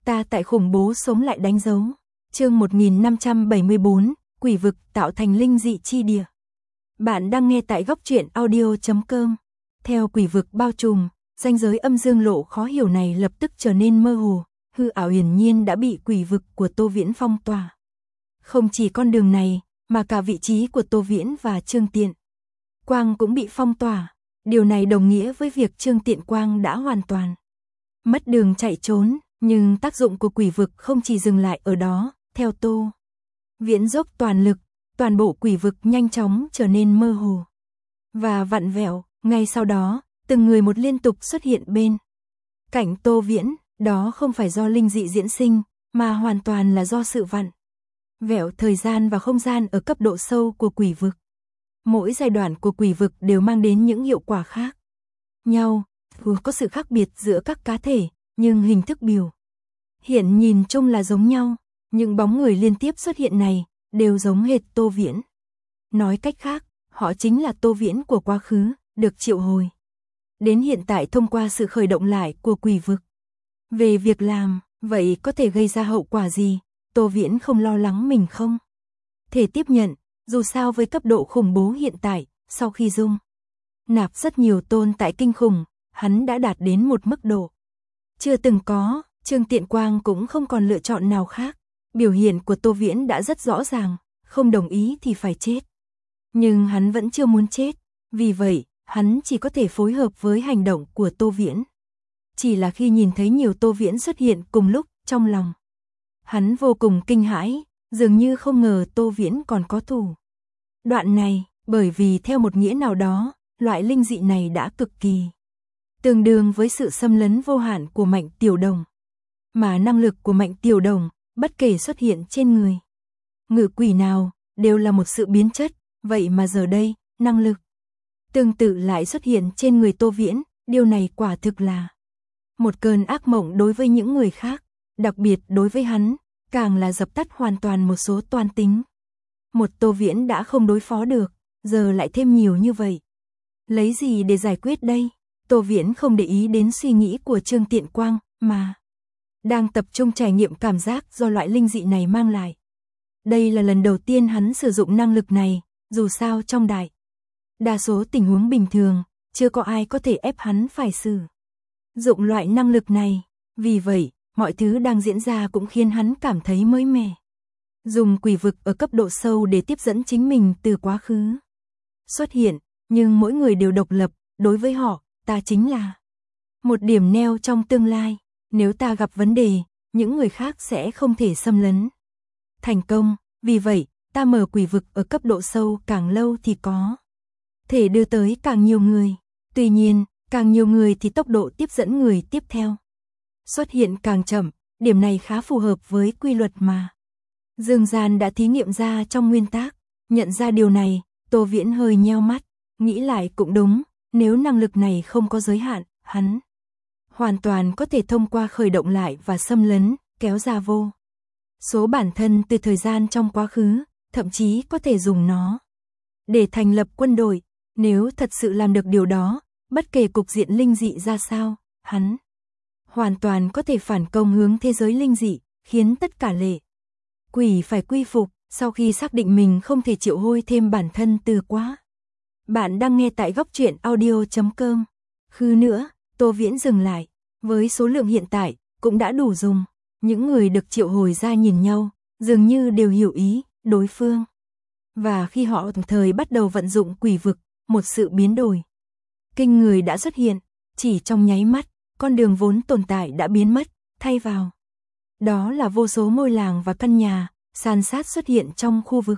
ta tại khủng bố sống lại đánh dấu. Chương 1574, quỷ vực tạo thành linh dị chi địa. Bạn đang nghe tại góc truyện audio.com. Theo quỷ vực bao trùm, ranh giới âm dương lộ khó hiểu này lập tức trở nên mơ hồ, hư ảo hiển nhiên đã bị quỷ vực của Tô Viễn phong tỏa. Không chỉ con đường này, mà cả vị trí của Tô Viễn và Trương Tiện Quang cũng bị phong tỏa. Điều này đồng nghĩa với việc Trương Tiện Quang đã hoàn toàn mất đường chạy trốn, nhưng tác dụng của quỷ vực không chỉ dừng lại ở đó. Theo Tô Viễn dốc toàn lực, toàn bộ quỷ vực nhanh chóng trở nên mơ hồ và vặn vẹo. Ngay sau đó, từng người một liên tục xuất hiện bên cạnh Tô Viễn. Đó không phải do linh dị diễn sinh, mà hoàn toàn là do sự vặn vẹo thời gian và không gian ở cấp độ sâu của quỷ vực. Mỗi giai đoạn của quỷ vực đều mang đến những hiệu quả khác nhau, có sự khác biệt giữa các cá thể, nhưng hình thức biểu hiện nhìn chung là giống nhau. Những bóng người liên tiếp xuất hiện này đều giống hệt Tô Viễn. Nói cách khác, họ chính là Tô Viễn của quá khứ, được triệu hồi đến hiện tại thông qua sự khởi động lại của quỷ vực. Về việc làm, vậy có thể gây ra hậu quả gì? Tô Viễn không lo lắng mình không thể tiếp nhận, dù sao với cấp độ khủng bố hiện tại, sau khi dung nạp rất nhiều tồn tại kinh khủng, hắn đã đạt đến một mức độ chưa từng có. Trương Tiện Quang cũng không còn lựa chọn nào khác. Biểu hiện của Tô Viễn đã rất rõ ràng, không đồng ý thì phải chết. Nhưng hắn vẫn chưa muốn chết, vì vậy, hắn chỉ có thể phối hợp với hành động của Tô Viễn. Chỉ là khi nhìn thấy nhiều Tô Viễn xuất hiện cùng lúc, trong lòng hắn vô cùng kinh hãi, dường như không ngờ Tô Viễn còn có thủ đoạn này, bởi vì theo một nghĩa nào đó, loại linh dị này đã cực kỳ tương đương với sự xâm lấn vô hạn của Mạnh Tiểu Đồng. Mà năng lực của Mạnh Tiểu Đồng, bất kể xuất hiện trên người ngự quỷ nào, đều là một sự biến chất. Vậy mà giờ đây, năng lực tương tự lại xuất hiện trên người Tô Viễn. Điều này quả thực là một cơn ác mộng đối với những người khác, đặc biệt đối với hắn, càng là dập tắt hoàn toàn một số toan tính. Một Tô Viễn đã không đối phó được, giờ lại thêm nhiều như vậy. Lấy gì để giải quyết đây? Tô Viễn không để ý đến suy nghĩ của Trương Tiện Quang, mà đang tập trung trải nghiệm cảm giác do loại linh dị này mang lại. Đây là lần đầu tiên hắn sử dụng năng lực này, dù sao trong đại đa số tình huống bình thường, chưa có ai có thể ép hắn phải sử dụng loại năng lực này. Vì vậy, mọi thứ đang diễn ra cũng khiến hắn cảm thấy mới mẻ. Dùng quỷ vực ở cấp độ sâu để tiếp dẫn chính mình từ quá khứ xuất hiện, nhưng mỗi người đều độc lập. Đối với họ, ta chính là một điểm neo trong tương lai. Nếu ta gặp vấn đề, những người khác sẽ không thể xâm lấn thành công. Vì vậy, ta mở quỷ vực ở cấp độ sâu càng lâu thì có thể đưa tới càng nhiều người. Tuy nhiên, càng nhiều người thì tốc độ tiếp dẫn người tiếp theo xuất hiện càng chậm. Điểm này khá phù hợp với quy luật mà Dương Gian đã thí nghiệm ra trong nguyên tắc. Nhận ra điều này, Tô Viễn hơi nheo mắt, nghĩ lại cũng đúng. Nếu năng lực này không có giới hạn, hắn hoàn toàn có thể thông qua khởi động lại và xâm lấn, kéo ra vô số bản thân từ thời gian trong quá khứ, thậm chí có thể dùng nó để thành lập quân đội. Nếu thật sự làm được điều đó, bất kể cục diện linh dị ra sao, hắn hoàn toàn có thể phản công hướng thế giới linh dị, khiến tất cả lệ quỷ phải quy phục. Sau khi xác định mình không thể triệu hồi thêm bản thân từ quá. Bạn đang nghe tại góc truyện audio.com. Khứ nữa, Tô Viễn dừng lại. Với số lượng hiện tại, cũng đã đủ dùng. Những người được triệu hồi ra nhìn nhau, dường như đều hiểu ý đối phương. Và khi họ đồng thời bắt đầu vận dụng quỷ vực, một sự biến đổi kinh người đã xuất hiện. Chỉ trong nháy mắt, con đường vốn tồn tại đã biến mất, thay vào đó là vô số ngôi làng và căn nhà san sát xuất hiện trong khu vực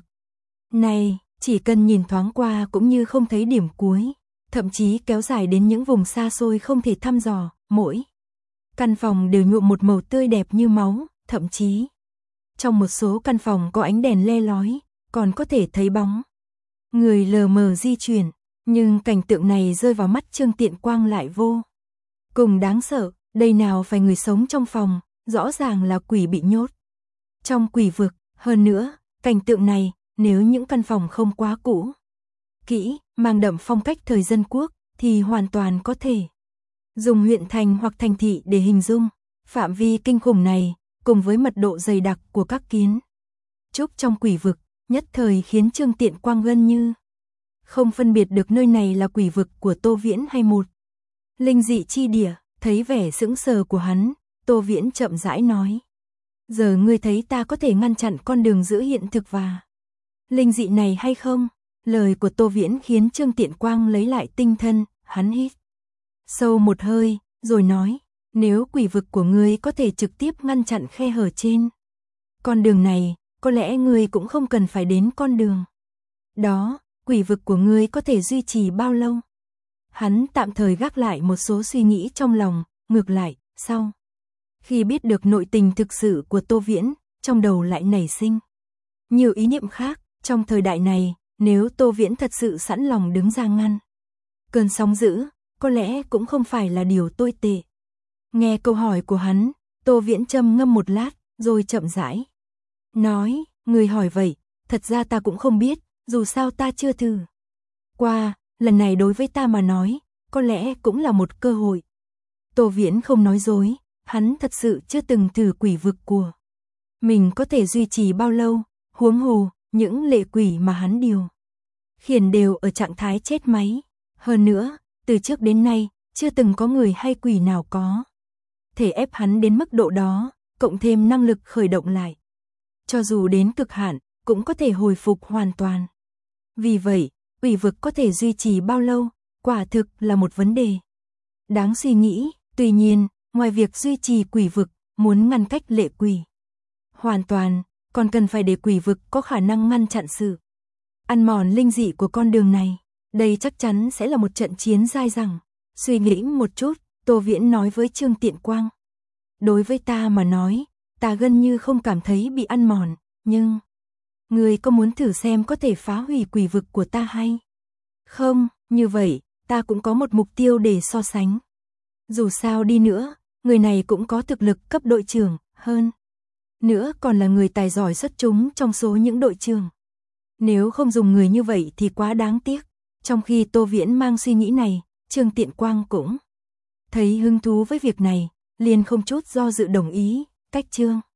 này. Chỉ cần nhìn thoáng qua cũng như không thấy điểm cuối, thậm chí kéo dài đến những vùng xa xôi không thể thăm dò. Mỗi căn phòng đều nhuộm một màu tươi đẹp như máu, thậm chí trong một số căn phòng có ánh đèn le lói, còn có thể thấy bóng người lờ mờ di chuyển. Nhưng cảnh tượng này rơi vào mắt Trương Tiện Quang lại vô cùng đáng sợ. Đây nào phải người sống trong phòng, rõ ràng là quỷ bị nhốt trong quỷ vực. Hơn nữa, cảnh tượng này, nếu những căn phòng không quá cũ kỹ, mang đậm phong cách thời dân quốc, thì hoàn toàn có thể dùng huyện thành hoặc thành thị để hình dung. Phạm vi kinh khủng này, cùng với mật độ dày đặc của các kiến trúc trong quỷ vực, nhất thời khiến Trương Tiện Quang gần như không phân biệt được nơi này là quỷ vực của Tô Viễn hay một linh dị chi địa. Thấy vẻ sững sờ của hắn, Tô Viễn chậm rãi nói. Giờ ngươi thấy ta có thể ngăn chặn con đường giữa hiện thực và linh dị này hay không? Lời của Tô Viễn khiến Trương Tiện Quang lấy lại tinh thần, hắn hít sâu một hơi, rồi nói, nếu quỷ vực của ngươi có thể trực tiếp ngăn chặn khe hở trên con đường này, có lẽ ngươi cũng không cần phải đến con đường đó, quỷ vực của ngươi có thể duy trì bao lâu? Hắn tạm thời gác lại một số suy nghĩ trong lòng, ngược lại, sau khi biết được nội tình thực sự của Tô Viễn, trong đầu lại nảy sinh nhiều ý niệm khác. Trong thời đại này, nếu Tô Viễn thật sự sẵn lòng đứng ra ngăn cơn sóng dữ, có lẽ cũng không phải là điều tồi tệ. Nghe câu hỏi của hắn, Tô Viễn trầm ngâm một lát, rồi chậm rãi nói, người hỏi vậy, thật ra ta cũng không biết, dù sao ta chưa thử qua, lần này đối với ta mà nói, có lẽ cũng là một cơ hội. Tô Viễn không nói dối, hắn thật sự chưa từng thử quỷ vực của mình có thể duy trì bao lâu, huống hồ, những lệ quỷ mà hắn điều khiển đều ở trạng thái chết máy. Hơn nữa, từ trước đến nay, chưa từng có người hay quỷ nào có thể ép hắn đến mức độ đó, cộng thêm năng lực khởi động lại. Cho dù đến cực hạn, cũng có thể hồi phục hoàn toàn. Vì vậy, quỷ vực có thể duy trì bao lâu, quả thực là một vấn đề đáng suy nghĩ. Tuy nhiên, ngoài việc duy trì quỷ vực, muốn ngăn cách lệ quỷ hoàn toàn, còn cần phải để quỷ vực có khả năng ngăn chặn sự ăn mòn linh dị của con đường này. Đây chắc chắn sẽ là một trận chiến dai dẳng. Suy nghĩ một chút, Tô Viễn nói với Trương Tiện Quang. Đối với ta mà nói, ta gần như không cảm thấy bị ăn mòn, nhưng ngươi có muốn thử xem có thể phá hủy quỷ vực của ta hay không? Như vậy, ta cũng có một mục tiêu để so sánh. Dù sao đi nữa, người này cũng có thực lực cấp đội trưởng, hơn nữa còn là người tài giỏi xuất chúng trong số những đội trưởng. Nếu không dùng người như vậy thì quá đáng tiếc. Trong khi Tô Viễn mang suy nghĩ này, Trương Tiện Quang cũng thấy hứng thú với việc này, liền không chút do dự đồng ý. Cách Trương